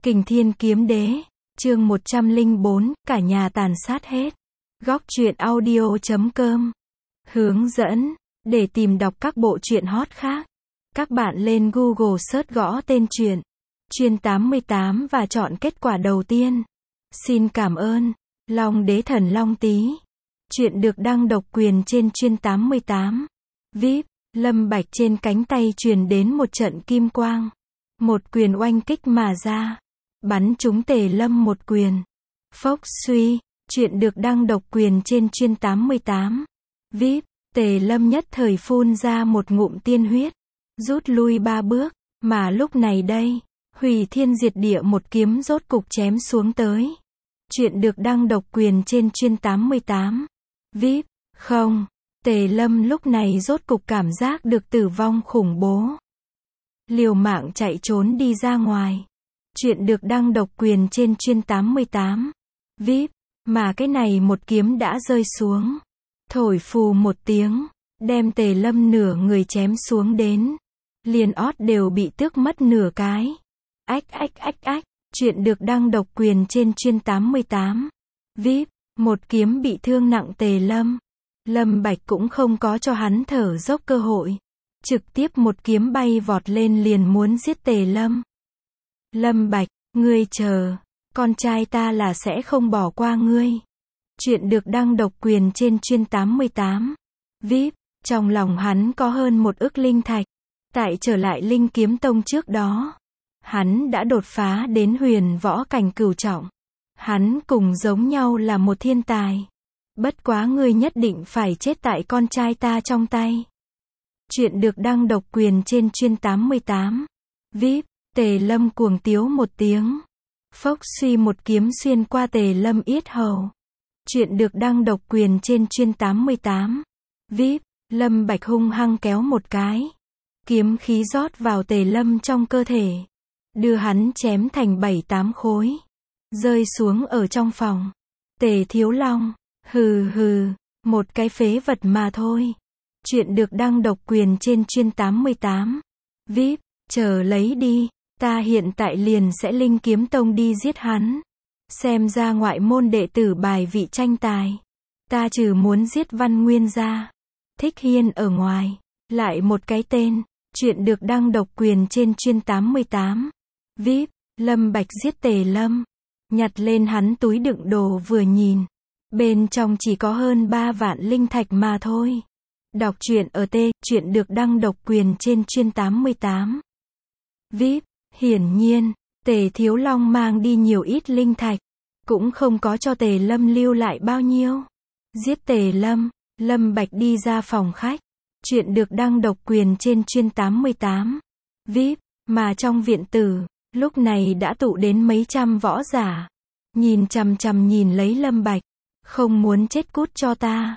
Kình Thiên Kiếm Đế, chương 104, cả nhà tàn sát hết. Góc truyện audio.com. Hướng dẫn, để tìm đọc các bộ truyện hot khác. Các bạn lên Google search gõ tên truyện Chuyên 88 và chọn kết quả đầu tiên. Xin cảm ơn. Long Đế Thần Long Tý. Truyện được đăng độc quyền trên Chuyên 88. VIP, Lâm Bạch trên cánh tay truyền đến một trận kim quang. Một quyền oanh kích mà ra. Bắn trúng Tề Lâm một quyền. Phốc suy, truyện được đăng độc quyền trên Chuyên 88. VIP, Tề Lâm nhất thời phun ra một ngụm tiên huyết. Rút lui 3 bước, mà lúc này đây, hủy thiên diệt địa một kiếm rốt cục chém xuống tới. Truyện được đăng độc quyền trên Chuyên 88. VIP, không, Tề Lâm lúc này rốt cục cảm giác được tử vong khủng bố. Liều mạng chạy trốn đi ra ngoài. Truyện được đăng độc quyền trên Chuyên 88. VIP, mà cái này một kiếm đã rơi xuống. Thổi phù một tiếng, đem Tề Lâm nửa người chém xuống đến. Liền ót đều bị tước mất nửa cái. Ách ách ách ách, truyện được đăng độc quyền trên Chuyên 88. VIP, một kiếm bị thương nặng Tề Lâm. Lâm Bạch cũng không có cho hắn thở dốc cơ hội. Trực tiếp một kiếm bay vọt lên liền muốn giết Tề Lâm. Lâm Bạch, ngươi chờ, con trai ta là sẽ không bỏ qua ngươi. Truyện được đăng độc quyền trên Chuyên 88. VIP, trong lòng hắn có hơn 1 ức linh thạch. Tại trở lại Linh Kiếm Tông trước đó, hắn đã đột phá đến huyền võ cảnh cửu trọng. Hắn cùng giống nhau là một thiên tài. Bất quá ngươi nhất định phải chết tại con trai ta trong tay. Truyện được đăng độc quyền trên Chuyên 88. VIP, Tề Lâm cuồng tiếu một tiếng. Phốc suy một kiếm xuyên qua Tề Lâm yết hầu. Truyện được đăng độc quyền trên Chuyên 88. VIP, Lâm Bạch hung hăng kéo một cái. Kiếm khí rót vào Tề Lâm trong cơ thể. Đưa hắn chém thành 7-8 khối. Rơi xuống ở trong phòng. Tề Thiếu Long, hừ hừ, một cái phế vật mà thôi. Truyện được đăng độc quyền trên Chuyên 88. VIP, chờ lấy đi, ta hiện tại liền sẽ Linh Kiếm Tông đi giết hắn. Xem ra ngoại môn đệ tử bài vị tranh tài. Ta trừ muốn giết Văn Nguyên ra, Thích Hiên ở ngoài, lại một cái tên. Truyện được đăng độc quyền trên Chuyên 88. VIP, Lâm Bạch giết Tề Lâm. Nhặt lên hắn túi đựng đồ vừa nhìn. Bên trong chỉ có hơn 3 vạn linh thạch mà thôi. Đọc truyện ở truyện được đăng độc quyền trên Chuyên 88. VIP, hiển nhiên, Tề Thiếu Long mang đi nhiều ít linh thạch. Cũng không có cho Tề Lâm lưu lại bao nhiêu. Giết Tề Lâm, Lâm Bạch đi ra phòng khách. Truyện được đăng độc quyền trên Chuyên 88. VIP, mà trong viện tử, lúc này đã tụ đến mấy trăm võ giả. Nhìn chằm chằm nhìn lấy Lâm Bạch. Không muốn chết cút cho ta.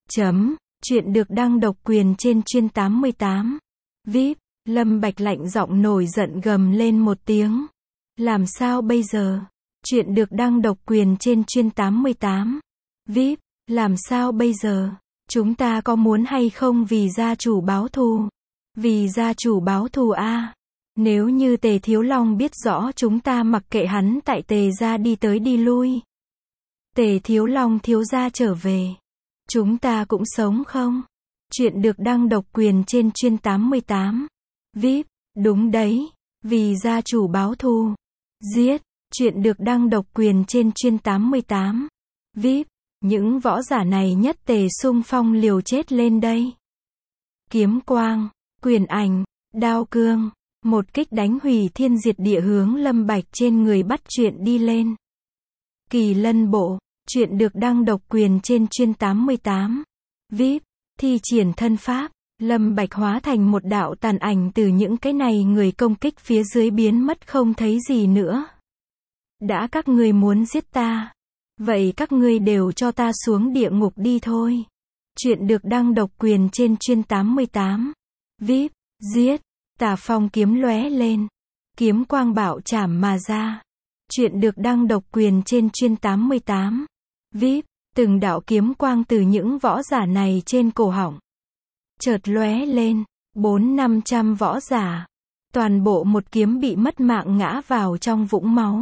Truyện được đăng độc quyền trên Chuyên 88. VIP, Lâm Bạch lạnh giọng nổi giận gầm lên một tiếng. Làm sao bây giờ? Truyện được đăng độc quyền trên Chuyên 88. VIP, làm sao bây giờ? Chúng ta có muốn hay không vì gia chủ báo thù? Vì gia chủ báo thù a. Nếu như Tề Thiếu Long biết rõ chúng ta mặc kệ hắn tại Tề gia đi tới đi lui. Tề Thiếu Long thiếu gia trở về. Chúng ta cũng sống không? Truyện được đăng độc quyền trên Chuyên 88. VIP, đúng đấy. Vì gia chủ báo thù. Giết. Truyện được đăng độc quyền trên Chuyên 88. VIP, những võ giả này nhất tề xung phong liều chết lên đây. Kiếm quang, quyền ảnh, đao cương, một kích đánh hủy thiên diệt địa hướng Lâm Bạch trên người bắt chuyện đi lên. Kỳ Lân Bộ, truyện được đăng độc quyền trên Chuyên 88. VIP, thi triển thân pháp, Lâm Bạch hóa thành một đạo tàn ảnh từ những cái này người công kích phía dưới biến mất không thấy gì nữa. Đã các ngươi muốn giết ta, vậy các ngươi đều cho ta xuống địa ngục đi thôi. Truyện được đăng độc quyền trên Chuyên 88. VIP, giết. Tà phong kiếm lóe lên. Kiếm quang bạo chảm mà ra. Truyện được đăng độc quyền trên Chuyên 88. VIP, từng đạo kiếm quang từ những võ giả này trên cổ họng chợt lóe lên. 400-500 võ giả. Toàn bộ một kiếm bị mất mạng ngã vào trong vũng máu.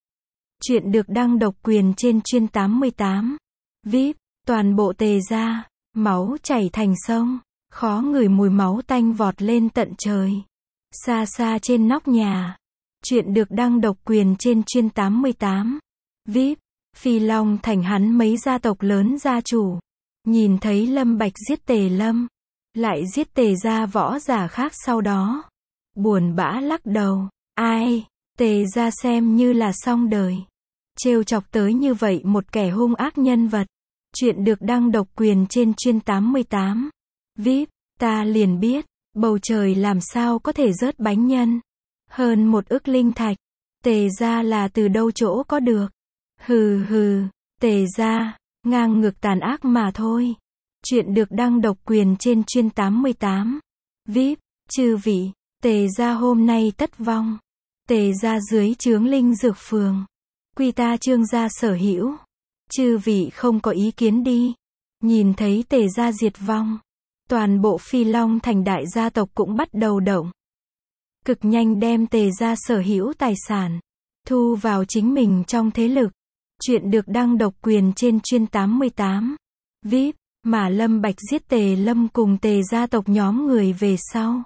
Chuyện được đăng độc quyền trên Chuyên 88. VIP, toàn bộ tề ra, máu chảy thành sông, khó ngửi mùi máu tanh vọt lên tận trời. Xa xa trên nóc nhà. Chuyện được đăng độc quyền trên Chuyên 88. VIP, Phi Long Thành hắn mấy gia tộc lớn gia chủ. Nhìn thấy Lâm Bạch giết Tề Lâm, lại giết Tề gia võ giả khác sau đó. Buồn bã lắc đầu, ai, Tề gia xem như là xong đời. Trêu chọc tới như vậy một kẻ hung ác nhân vật. Chuyện được đăng độc quyền trên Chuyên 88. VIP, ta liền biết, bầu trời làm sao có thể rớt bánh nhân. Hơn 1 ức linh thạch. Tề gia là từ đâu chỗ có được. Hừ hừ, Tề gia, ngang ngược tàn ác mà thôi. Chuyện được đăng độc quyền trên Chuyên 88. VIP, chư vị, Tề gia hôm nay tất vong. Tề gia dưới trướng Linh Dược Phường. Quy ta Trương gia sở hữu. Chư vị không có ý kiến đi. Nhìn thấy Tề gia diệt vong. Toàn bộ Phi Long Thành đại gia tộc cũng bắt đầu động. Cực nhanh đem Tề gia sở hữu tài sản. Thu vào chính mình trong thế lực. Chuyện được đăng độc quyền trên Chuyên 88. VIP, mà Lâm Bạch giết Tề Lâm cùng Tề gia tộc nhóm người về sau.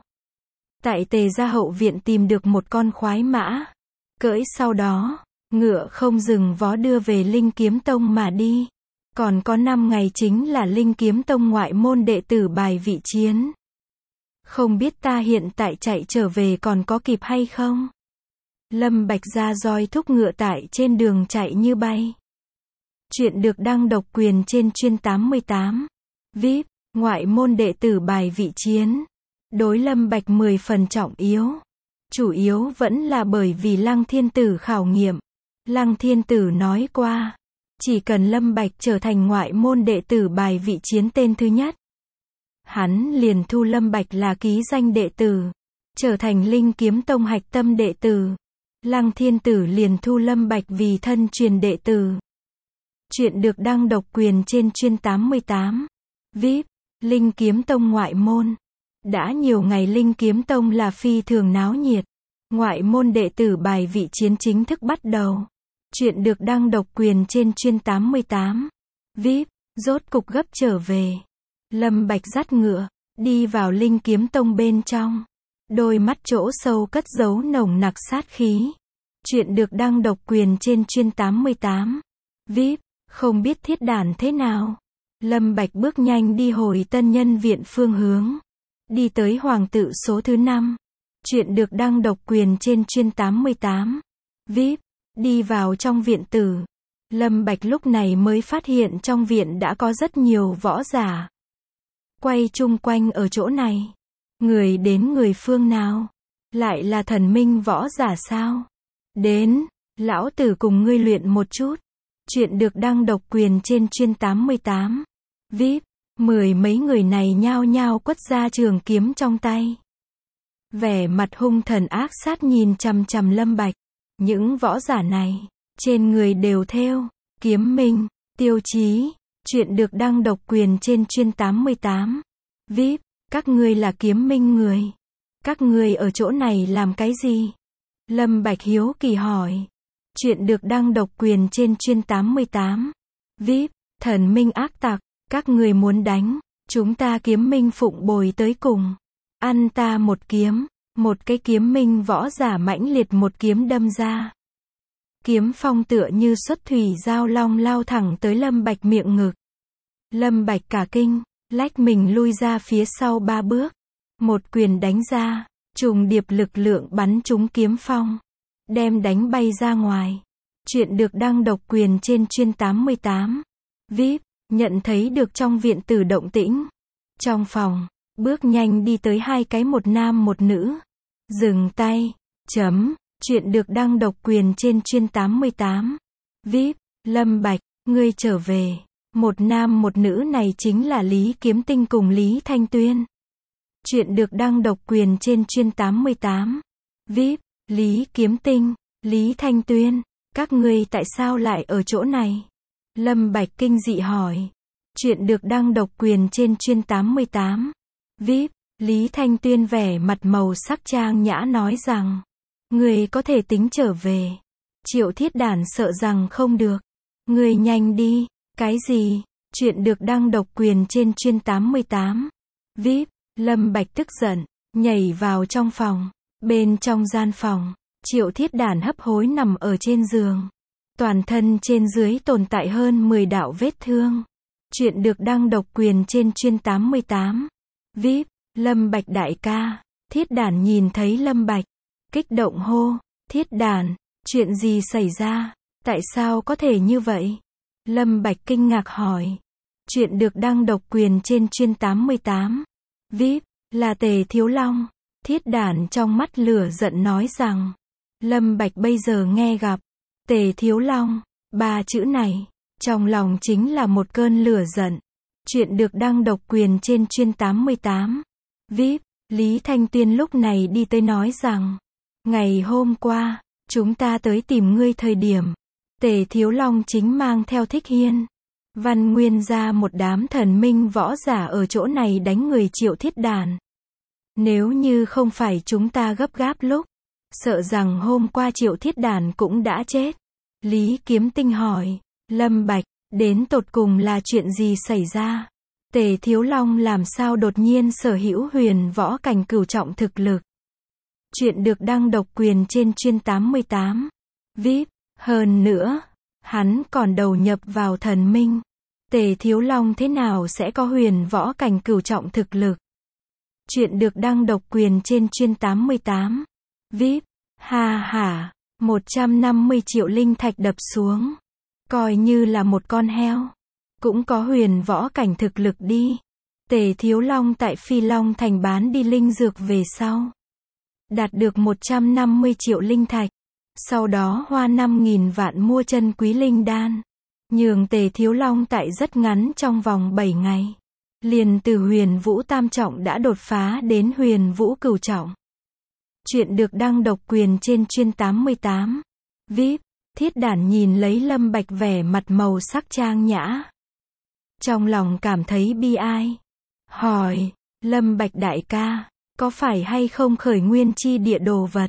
Tại Tề gia hậu viện tìm được một con khoái mã. Cưỡi sau đó, ngựa không dừng vó đưa về Linh Kiếm Tông mà đi. Còn có 5 ngày chính là Linh Kiếm Tông ngoại môn đệ tử bài vị chiến. Không biết ta hiện tại chạy trở về còn có kịp hay không? Lâm Bạch ra roi thúc ngựa tại trên đường chạy như bay. Chuyện được đăng độc quyền trên Chuyên 88. VIP, ngoại môn đệ tử bài vị chiến. Đối Lâm Bạch 10 phần trọng yếu. Chủ yếu vẫn là bởi vì Lăng Thiên Tử khảo nghiệm. Lăng Thiên Tử nói qua, chỉ cần Lâm Bạch trở thành ngoại môn đệ tử bài vị chiến tên thứ nhất, hắn liền thu Lâm Bạch là ký danh đệ tử, trở thành Linh Kiếm Tông hạch tâm đệ tử. Lăng Thiên Tử liền thu Lâm Bạch vì thân truyền đệ tử. Chuyện được đăng độc quyền trên Chuyên 88. VIP, Linh Kiếm Tông ngoại môn. Đã nhiều ngày Linh Kiếm Tông là phi thường náo nhiệt. Ngoại môn đệ tử bài vị chiến chính thức bắt đầu. Chuyện được đăng độc quyền trên Chuyên 88. VIP, rốt cục gấp trở về. Lâm Bạch dắt ngựa, đi vào Linh Kiếm Tông bên trong. Đôi mắt chỗ sâu cất giấu nồng nặc sát khí. Chuyện được đăng độc quyền trên Chuyên 88. VIP, không biết thiết đản thế nào. Lâm Bạch bước nhanh đi hồi Tân Nhân viện phương hướng. Đi tới Hoàng tự số thứ 5. Chuyện được đăng độc quyền trên Chuyên 88. VIP, đi vào trong viện tử. Lâm Bạch lúc này mới phát hiện trong viện đã có rất nhiều võ giả. Quay chung quanh ở chỗ này. Người đến người phương nào? Lại là thần minh võ giả sao? Đến, lão tử cùng ngươi luyện một chút. Chuyện được đăng độc quyền trên Chuyên 88. VIP, 10 mấy người này nhao nhao quất ra trường kiếm trong tay. Vẻ mặt hung thần ác sát nhìn chằm chằm Lâm Bạch. Những võ giả này, trên người đều thêu kiếm minh, tiêu chí. Chuyện được đăng độc quyền trên Chuyên 88. VIP, các ngươi là kiếm minh người. Các ngươi ở chỗ này làm cái gì? Lâm Bạch hiếu kỳ hỏi. Chuyện được đăng độc quyền trên Chuyên 88. VIP, thần minh ác tặc, các ngươi muốn đánh, chúng ta kiếm minh phụng bồi tới cùng. Ăn ta một kiếm. Một cái kiếm minh võ giả mãnh liệt một kiếm đâm ra. Kiếm phong tựa như xuất thủy giao long lao thẳng tới Lâm Bạch miệng ngực. Lâm Bạch cả kinh, lách mình lui ra phía sau 3 bước. Một quyền đánh ra, trùng điệp lực lượng bắn trúng kiếm phong. Đem đánh bay ra ngoài. Chuyện được đăng độc quyền trên Chuyên 88. VIP, nhận thấy được trong viện tử động tĩnh. Trong phòng, bước nhanh đi tới 2 cái một nam một nữ. Dừng tay. Chuyện được đăng độc quyền trên Chuyên 88. VIP, Lâm Bạch, ngươi trở về. Một nam một nữ này chính là Lý Kiếm Tinh cùng Lý Thanh Tuyên. Chuyện được đăng độc quyền trên Chuyên 88. VIP, Lý Kiếm Tinh, Lý Thanh Tuyên, các ngươi tại sao lại ở chỗ này? Lâm Bạch kinh dị hỏi. Chuyện được đăng độc quyền trên Chuyên 88. VIP, Lý Thanh Tuyên vẻ mặt màu sắc trang nhã nói rằng, người có thể tính trở về. Triệu Thiết Đản sợ rằng không được. Người nhanh đi. Cái gì? Chuyện được đăng độc quyền trên chuyên 88. VIP. Lâm Bạch tức giận, nhảy vào trong phòng. Bên trong gian phòng, Triệu Thiết Đản hấp hối nằm ở trên giường. Toàn thân trên dưới tồn tại hơn 10 đạo vết thương. Chuyện được đăng độc quyền trên chuyên 88. VIP. Lâm Bạch đại ca. Thiết Đản nhìn thấy Lâm Bạch, kích động hô, Thiết Đản, chuyện gì xảy ra? Tại sao có thể như vậy? Lâm Bạch kinh ngạc hỏi. Chuyện được đăng độc quyền trên chuyên 88. VIP. Là Tề Thiếu Long. Thiết Đản trong mắt lửa giận nói rằng, Lâm Bạch bây giờ nghe gặp Tề Thiếu Long, 3 chữ này, trong lòng chính là một cơn lửa giận. Chuyện được đăng độc quyền trên chuyên 88. VIP. Lý Thanh Tuyên lúc này đi tới nói rằng, ngày hôm qua, chúng ta tới tìm ngươi thời điểm, Tề Thiếu Long chính mang theo Thích Hiên, Văn Nguyên ra một đám thần minh võ giả ở chỗ này đánh người Triệu Thiết Đản. Nếu như không phải chúng ta gấp gáp lúc, sợ rằng hôm qua Triệu Thiết Đản cũng đã chết. Lý Kiếm Tinh hỏi, Lâm Bạch, đến tột cùng là chuyện gì xảy ra? Tề Thiếu Long làm sao đột nhiên sở hữu huyền võ cảnh cửu trọng thực lực? Chuyện được đăng độc quyền trên chuyên 88. VIP. Hơn nữa, hắn còn đầu nhập vào thần minh. Tề Thiếu Long thế nào sẽ có huyền võ cảnh cửu trọng thực lực? Chuyện được đăng độc quyền trên chuyên 88. VIP. Ha ha, 150 triệu linh thạch đập xuống. Coi như là một con heo. Cũng có huyền võ cảnh thực lực đi. Tề Thiếu Long tại Phi Long Thành bán đi linh dược về sau, đạt được 150 triệu linh thạch. Sau đó hoa 5.000 vạn mua chân quý linh đan. Nhường Tề Thiếu Long tại rất ngắn trong vòng 7 ngày. Liền từ huyền vũ tam trọng đã đột phá đến huyền vũ cửu trọng. Chuyện được đăng độc quyền trên chuyên 88. VIP. Thiết Đản nhìn lấy Lâm Bạch vẻ mặt màu sắc trang nhã. Trong lòng cảm thấy bi ai. Hỏi, Lâm Bạch đại ca, có phải hay không khởi nguyên chi địa đồ vật?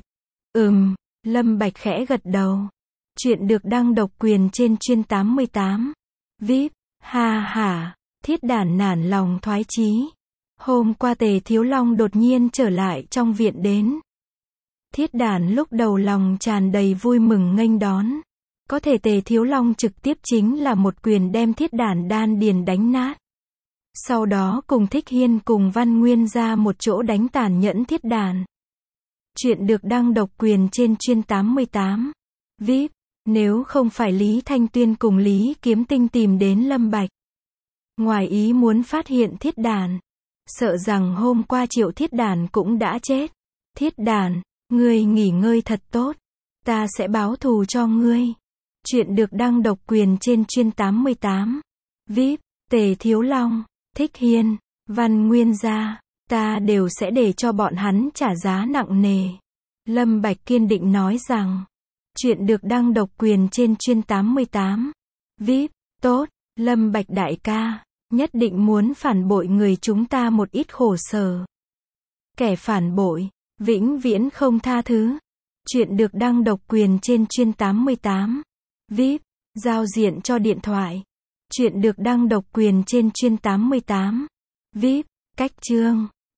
Lâm Bạch khẽ gật đầu. Chuyện được đăng độc quyền trên chuyên 88. VIP. Ha ha, Thiết Đản nản lòng thoái chí. Hôm qua Tề Thiếu Long đột nhiên trở lại trong viện đến. Thiết Đản lúc đầu lòng tràn đầy vui mừng nghênh đón. Có thể Tề Thiếu Long trực tiếp chính là một quyền đem Thiết Đản đan điền đánh nát. Sau đó cùng Thích Hiên cùng Văn Nguyên ra một chỗ đánh tàn nhẫn Thiết Đản. Chuyện được đăng độc quyền trên chuyên 88. VIP. Nếu không phải Lý Thanh Tuyên cùng Lý Kiếm Tinh tìm đến Lâm Bạch, ngoài ý muốn phát hiện Thiết Đản, sợ rằng hôm qua Triệu Thiết Đản cũng đã chết. Thiết Đản, ngươi nghỉ ngơi thật tốt. Ta sẽ báo thù cho ngươi. Chuyện được đăng độc quyền trên chuyên 88. VIP. Tề Thiếu Long, Thích Hiên, Văn Nguyên gia, ta đều sẽ để cho bọn hắn trả giá nặng nề. Lâm Bạch kiên định nói rằng. Chuyện được đăng độc quyền trên chuyên 88. VIP. Tốt, Lâm Bạch đại ca, nhất định muốn phản bội người chúng ta một ít khổ sở. Kẻ phản bội, vĩnh viễn không tha thứ. Chuyện được đăng độc quyền trên chuyên 88. VIP. Giao diện cho điện thoại. Chuyện được đăng độc quyền trên chuyên 88. VIP. Cách chương.